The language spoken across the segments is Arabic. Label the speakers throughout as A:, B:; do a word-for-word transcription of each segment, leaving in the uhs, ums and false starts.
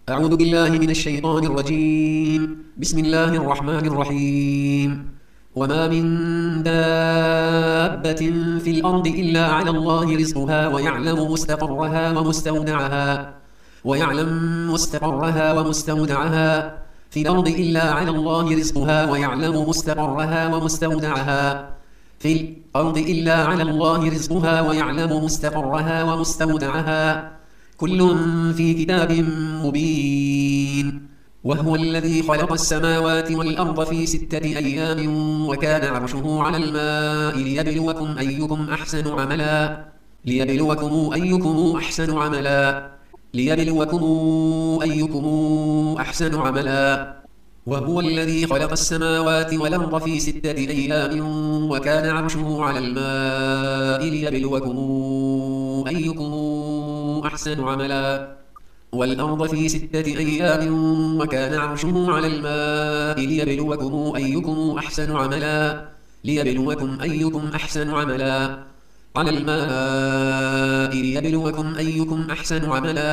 A: أعوذ بالله من الشيطان الرجيم. بسم الله الرحمن الرحيم. وما من دابة في الأرض إلا على الله رزقها ويعلم مستقرها ومستودعها ويعلم مستقرها ومستودعها في الأرض إلا على الله رزقها ويعلم مستقرها ومستودعها في الأرض إلا على الله رزقها ويعلم مستقرها ومستودعها كل في كتاب مبين. وهو الذي خلق السماوات والأرض في ستة أيام وكان عرشه على الماء ليبلوكم أيكم أحسن عملا ليبلوكم أيكم أحسن عملا ليبلوكم أيكم أحسن عملا وهو الذي خلق السماوات والأرض في ستة أيام وكان عرشه على الماء ليبلوكم أيكم أحسن عملا والأرض في ستة أيام وكان عرشه على الماء ليبلوكم أيكم أحسن عملا ليبلوكم أيكم أحسن عملا على الماء ليبلوكم أيكم أحسن عملا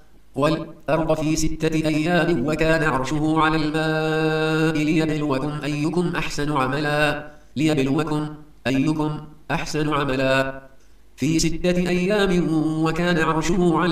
A: والأرض في ستة أيام وكان عرشه على الماء ليبلوكم أيكم أحسن عملا ليبلوكم أيكم أحسن عملا في ستة أيام وكان عرشه على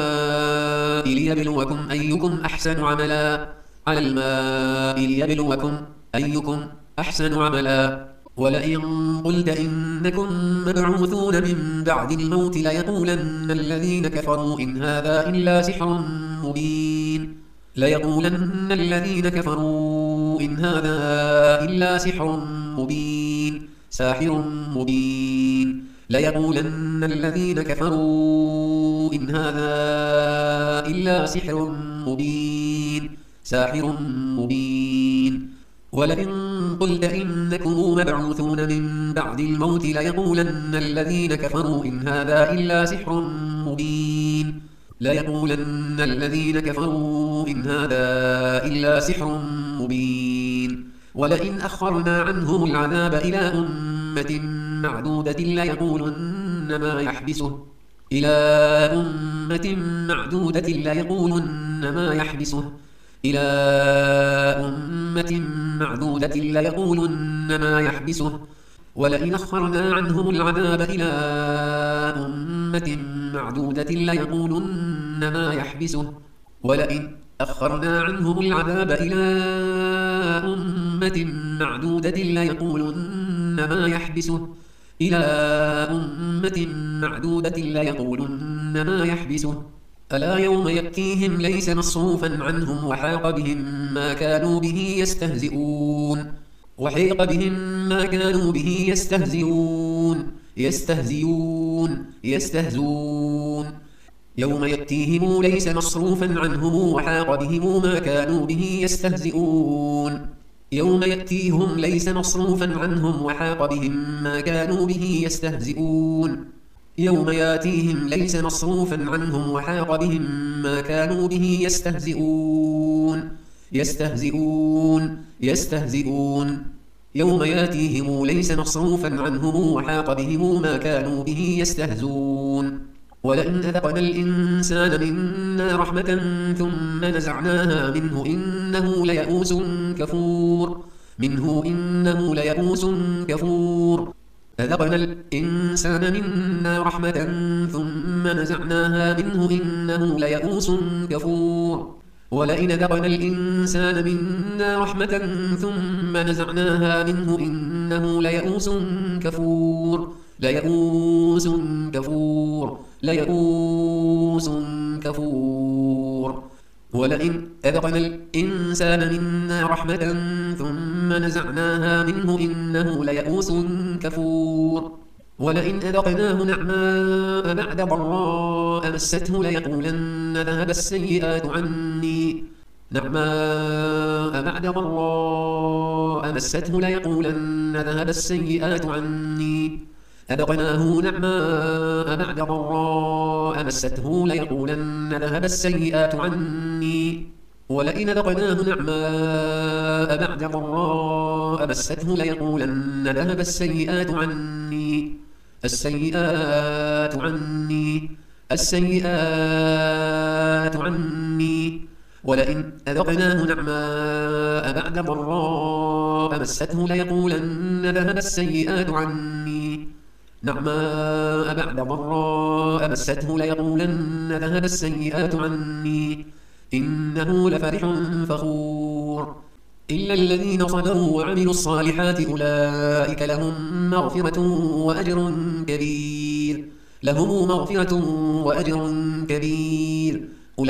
A: الماء ليبلوكم أيكم أحسن عملا على الماء ليبلوكم أيكم أحسن عملا ولئن قلت إنكم مبعوثون من بعد الموت ليقولن الذين كفروا إن هذا إلا سحر مبين ليقولن الذين كفروا إن هذا إلا سحر مبين ساحر مبين ليقولن الذين كفروا إن هذا إلا سحر مبين ساحر مبين ولئن قلت إنكم مبعوثون من بعد الموت ليقولن الذين كفروا إن هذا إلا سحر مبين ليقولن الذين كفروا إن هذا إلا سحر مبين ولئن أخرنا عنهم العذاب إلى أمة معدودة ليقولن ما يحبسه إلى أمة معدودة ليقولن ما يحبسه إلى أمة معدودة ليقولن ما يحبسه ولئن أخرنا عنهم العذاب إلى أمة معدودة ليقولن ما يحبسه ولئن أخرنا عنهم العذاب إلى أمة معدودة ليقولن ما يحبسه إلى أمة معدودة ليقولن ما يحبسه ألا يوم يأتيهم ليس مصروفا عنهم وحاق بهم ما كانوا به يستهزئون وحيق بهم ما كانوا به يستهزئون يستهزئون يستهزئون يوم يأتيهم ليس مصروفا عنهم وحاق بهم ما كانوا به يستهزئون يوم يأتيهم ليس مصروفا عنهم وحاق بهم ما كانوا به يستهزئون يوم يأتيهم ليس مصروفا عنهم وحاق بهم ما كانوا به يستهزئون يستهزئون يستهزئون يوم يأتيهم ليس مصروفا عنهم وحاق بهم ما كانوا به يستهزئون ولئن أذقنا الإنسان منا رحمة ثم نزعناها منه إنه ليئوس كفور منه إنه ليئوس كفور أذقنا الإنسان منا رحمة ثم نزعناها منه إنه ليئوس كفور ولئن أذقنا الإنسان منا رحمة ثم نزعناها منه إنه ليئوس كفور ليئوس كفور ليئوس كفور ولئن أذقنا الإنسان منا رحمة ثم نزعناها منه إنه ليئوس كفور ولئن أذقناه نعماء بعد ضراء مسته ليقولن ذهب السيئات عني نعماء بعد ضراء مسته ليقولن ذهب السيئات عني أذقناه نعماء بعد ضراء مسته ليقولن ذهب السيئات عني ولئن أذقناه نعماء بعد ضراء مسته ليقولن ذهب السيئات عني السيئات عني السيئات عني ولئن أذقناه نعماء بعد ضراء مسته ليقولن ذهب السيئات عني نعماء بعد ضراء مسته ليقولن ذهب السيئات عني إنه لفرح فخور إلا الذين صبروا وعملوا الصالحات أولئك لهم مغفرة وأجر كبير لهم مغفرة وأجر كبير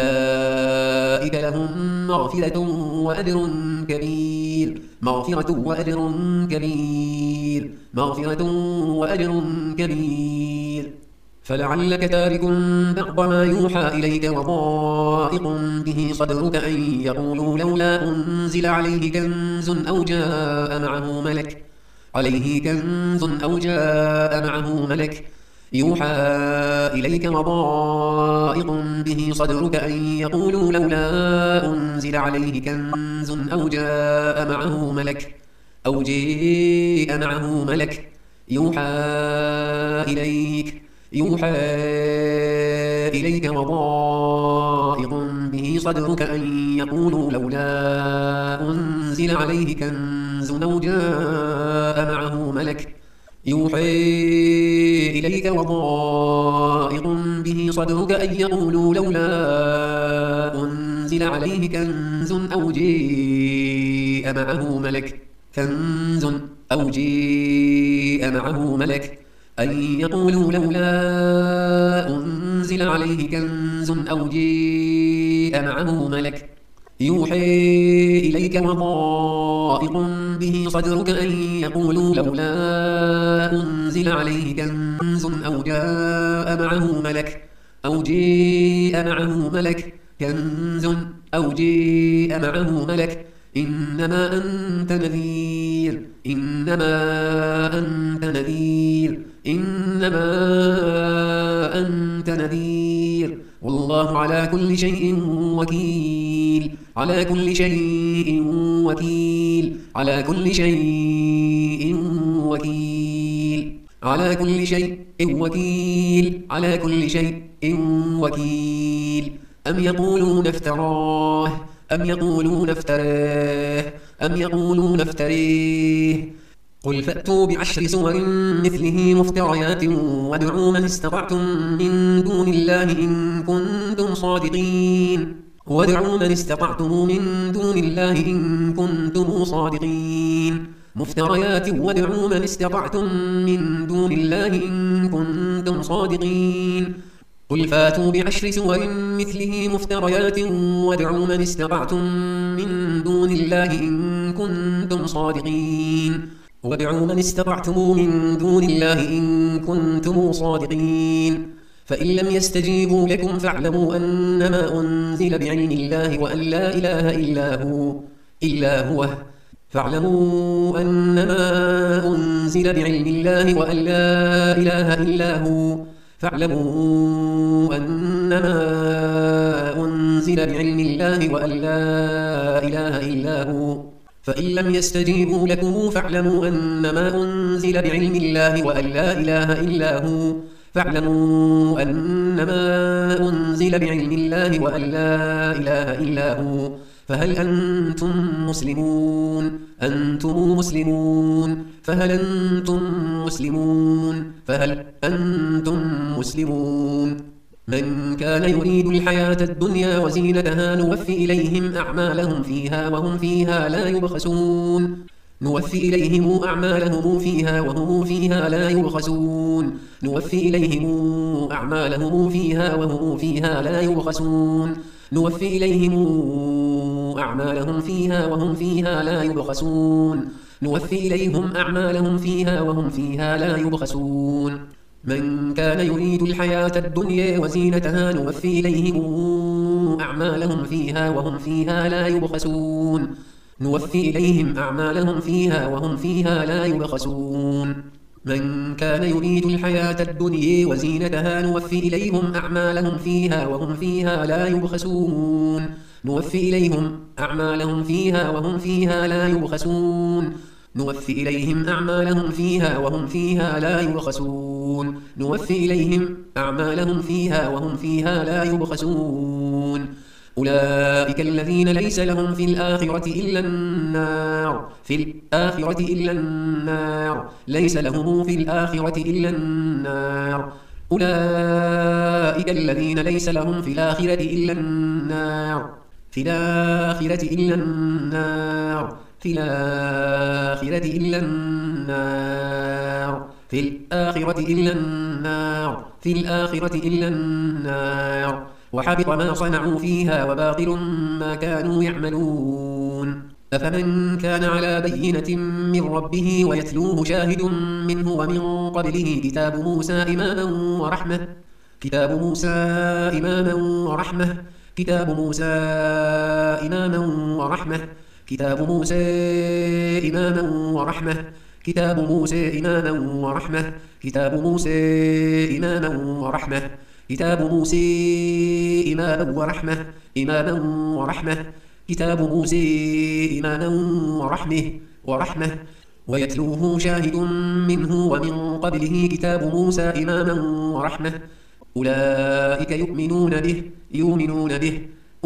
A: أولئك لهم مغفرة وأجر كبير مغفرة وأجر كبير مغفرة وأجر كبير فلعلك تارك بعض ما يوحى إليك وضائق به صدرك أن يقولوا لولا أنزل عليه كنز أو جاء معه ملك عليه كنز أو جاء معه ملك يوحى إليك وضائق به صدرك أن يقولوا لولا أنزل عليه كنز أو جاء معه ملك أو جاء معه ملك يوحى إليك يوحى إليك وضائق به صدرك أن يقولوا لولا أنزل عليه كنز أو جاء معه ملك يوحى إليك وضائق به صدرك أن يقولوا لولا أنزل عليه كنز أو جاء معه ملك كنز أو جاء معه ملك أن يقولوا لولا أنزل عليه كنز أو جاء معه ملك يوحى إليك وضائق به صدرك أن يقولوا لولا أنزل عليه كنز أو جاء معه ملك أو جاء معه ملك كنز أو جاء معه ملك إنما أنت نذير إنما أنت نذير إنما أنت نذير والله على كل شيء وكيل على كل شيء وكيل على كل شيء وكيل على كل شيء وكيل على كل شيء وكيل أم يقولون افتراه أم يقولون افتراه أم يقولون افتريه قل فأتوا بعشر سور مثله مفتريات وادعوا من استطعتم من دون الله إن كنتم صادقين وادعوا من استطعتم من دون الله إن كنتم صادقين مفتريات وادعوا من استطعتم من دون الله إن كنتم صادقين قل فاتوا بعشر سور مثله مفتريات وادعوا من استطعتم من دون الله إن كنتم صادقين وادعوا من استطعتم من دون الله إن كنتم صادقين فإن لم يستجيبوا لكم فاعلموا أنما أنزل بعلم الله وأن لا إله إلا هو إلا هو فاعلموا أنما أنزل بعلم الله وأن لا إله إلا هو فاعلموا أنما أنزل بعلم الله وأن لا إله إلا هو فإن لم يستجيبوا لكم فاعلموا أنما أنزل بعلم الله وأن لا إله إلا هو فاعلموا أنما أنزل بعلم الله وأن لا إله إلا هو فهل أنتم مسلمون أنتم مسلمون فهل أنتم مسلمون فهل أنتم مسلمون من كان يريد الحياة الدنيا وزينتها نوفي إليهم أعمالهم فيها وهم فيها لا يبخسون نوفي إليهم أعمالهم فيها وهم فيها لا يبخسون نوفي إليهم أعمالهم فيها وهم فيها لا يبخسون نوفي إليهم أعمالهم فيها وهم فيها لا يبخسون نوفي إليهم أعمالهم فيها وهم فيها لا يبخسون من كان يريد الحياة الدنيا وزينتها نوفي إليهم أعمالهم فيها وهم فيها لا يبخسون نوفي إليهم أعمالهم فيها وهم فيها لا يبخسون من كان يريد الحياة الدنيا وزينتها نوفي إليهم أعمالهم فيها وهم فيها لا يبخسون نوفي إليهم أعمالهم فيها وهم فيها لا يبخسون نوفي إليهم أعمالهم فيها وهم فيها لا يبخسون نوفي إليهم أعمالهم فيها وهم فيها لا يبخسون أولئك الذين ليس لهم في الآخرة إلا النار في الآخرة إلا النار ليس لهم في الآخرة إلا النار أولئك الذين ليس لهم في الآخرة إلا النار في الآخرة إلا النار في الآخرة إلا النار في الآخرة إلا النار في الآخرة إلا النار وحبط ما صنعوا فيها وباطل ما كانوا يعملون أفمن كان على بينة من ربه ويتلوه شاهد منه ومن قبله كتاب موسى إماما ورحمة كتاب موسى إماما ورحمة كتاب موسى إماما ورحمة كتاب موسى إماما ورحمة كتاب موسى إماما ورحمة كتاب موسى إماما ورحمة كتاب موسى إماما ورحمة إماما ورحمة كتاب موسى إماما ورحمة ورحمة ويتلوه شاهد منه ومن قبله كتاب موسى إماما ورحمة أولئك يؤمنون به يؤمنون به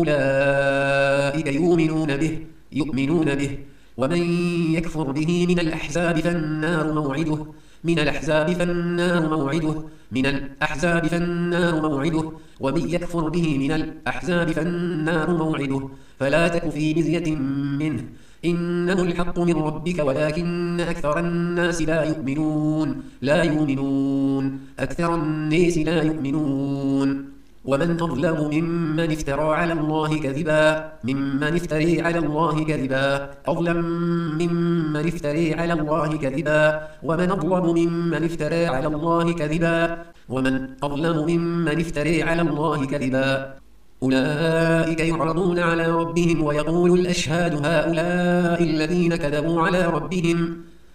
A: أولئك يؤمنون به يؤمنون به ومن يكفر به من الأحزاب فالنار موعده من الأحزاب فالنار موعده من الأحزاب فالنار موعده ومن يكفر به من الأحزاب فالنار موعده فلا تك في مزية منه إنه الحق من ربك ولكن أكثر الناس لا يؤمنون لا يؤمنون أكثر الناس لا يؤمنون ومن أظلم ممن افترى على الله كذبا ممن افتري على الله كذبا أظلم ممن افتري على الله كذبا ومن أظلم ممن افترى على الله كذبا ومن أظلم ممن افتري على الله كذبا أولئك يعرضون على ربهم ويقول الأشهاد هؤلاء الذين كذبوا على ربهم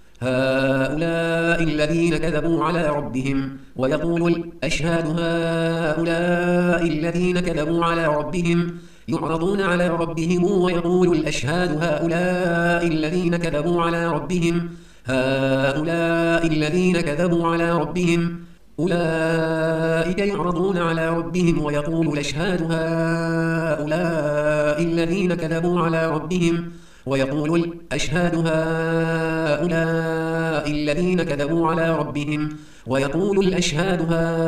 A: هؤلاء الذين كذبوا على ربهم ويقول الأشهاد هؤلاء الذين كذبوا على ربهم يعرضون على ربهم ويقول الأشهاد هؤلاء الذين كذبوا على ربهم هؤلاء الذين كذبوا على ربهم أولئك يعرضون على ربهم ويقول الأشهاد هؤلاء الذين كذبوا على ربهم ويقول الأشهاد هؤلاء الذين كذبوا على ربهم ويقول الأشهاد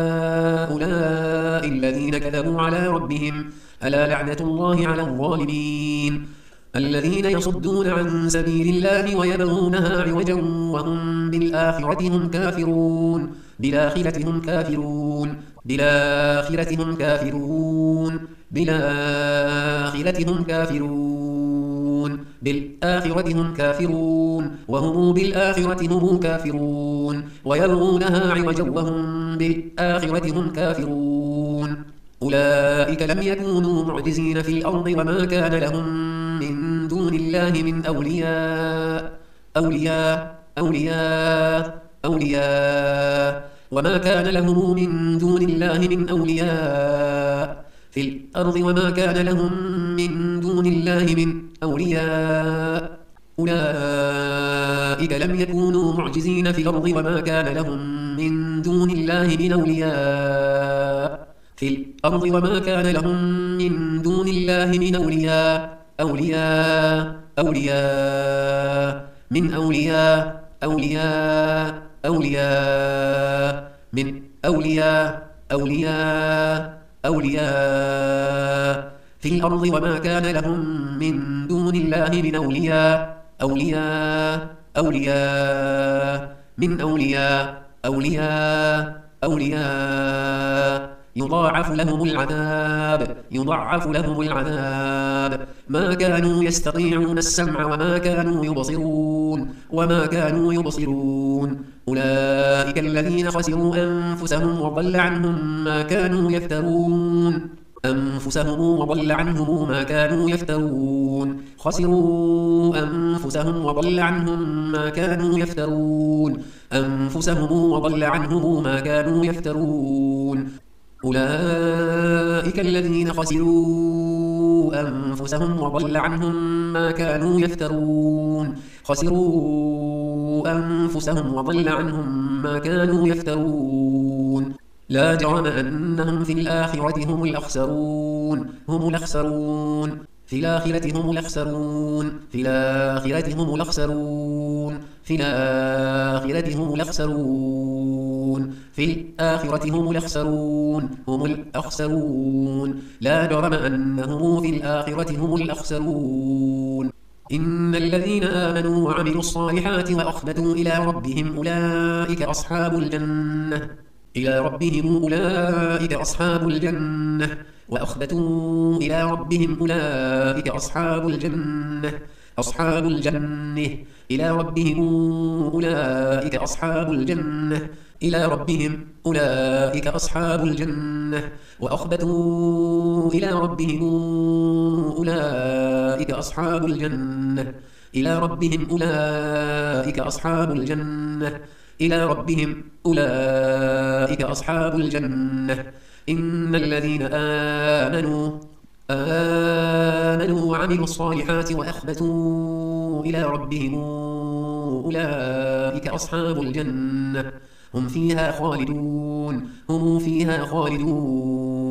A: هؤلاء الذين كذبوا على ربهم ألا لعنة الله على الظالمين الذين يصدون عن سبيل الله ويبغونها عوجا وهم بالآخرة هم كافرون بالآخرة هم كافرون بالآخرة هم كافرون بالآخرة هم كافرون بالآخرة هم كافرون وهم بالآخرة هم كافرون ويبغونها عوجا وهم بالآخرة هم كافرون أولئك لم يكونوا معجزين في الأرض وما كان لهم من دون الله من أولياء أولياء أولياء أولياء وما كان لهم من دون الله من أولياء في الأرض وما كان لهم من دون الله من أولياء أولئك لم يكونوا معجزين في الأرض وما كان لهم من دون الله من أولياء في الأرض وما كان لهم من دون الله من أولياء أولياء أولياء من أولياء أولياء أولياء من أولياء أولياء أولياء في الأرض وما كان لهم من دون الله من أولياء أولياء أولياء من أولياء أولياء أولياء يضاعف لهم العذاب يضاعف لهم العذاب ما كانوا يستطيعون السمع وما كانوا يبصرون وما كانوا يبصرون أولئك الذين خسروا أنفسهم وضل عنهم ما كانوا يفترون أنفسهم وضل عنهم ما كانوا يفترون خسروا أنفسهم وضل عنهم ما كانوا يفترون أنفسهم وضل عنهم ما كانوا يفترون أولئك الذين خسروا أنفسهم وضل عنهم ما كانوا يفترون خسروا أنفسهم وضل عنهم ما كانوا يفترون لا جرم أنهم في الآخرة هم الأخسرون هم الأخسرون في الآخرة هم الأخسرون في الآخرة هم الأخسرون في الآخرة هم الأخسرون في الآخرة هم الأخسرون هم الأخسرون لا جرم أنهم في الآخرة هم الأخسرون إن الذين آمنوا وعملوا الصالحات وأخبتوا إلى ربهم أولئك أصحاب الجنة إلى ربهم أولئك أصحاب الجنة وأخبتوا إلى ربهم أولئك أصحاب الجنة أصحاب الجنة إلى ربهم أولئك أصحاب الجنة إلى ربهم أولئك أصحاب الجنة وأخبتوا إلى ربهم أولئك أصحاب الجنة إلى ربهم أولئك أصحاب الجنة إلى ربهم أولئك أصحاب الجنة إن الذين آمنوا آمنوا وعملوا الصالحات وأخبتوا إلى ربهم أولئك أصحاب الجنة هم فيها خالدون هم فيها خالدون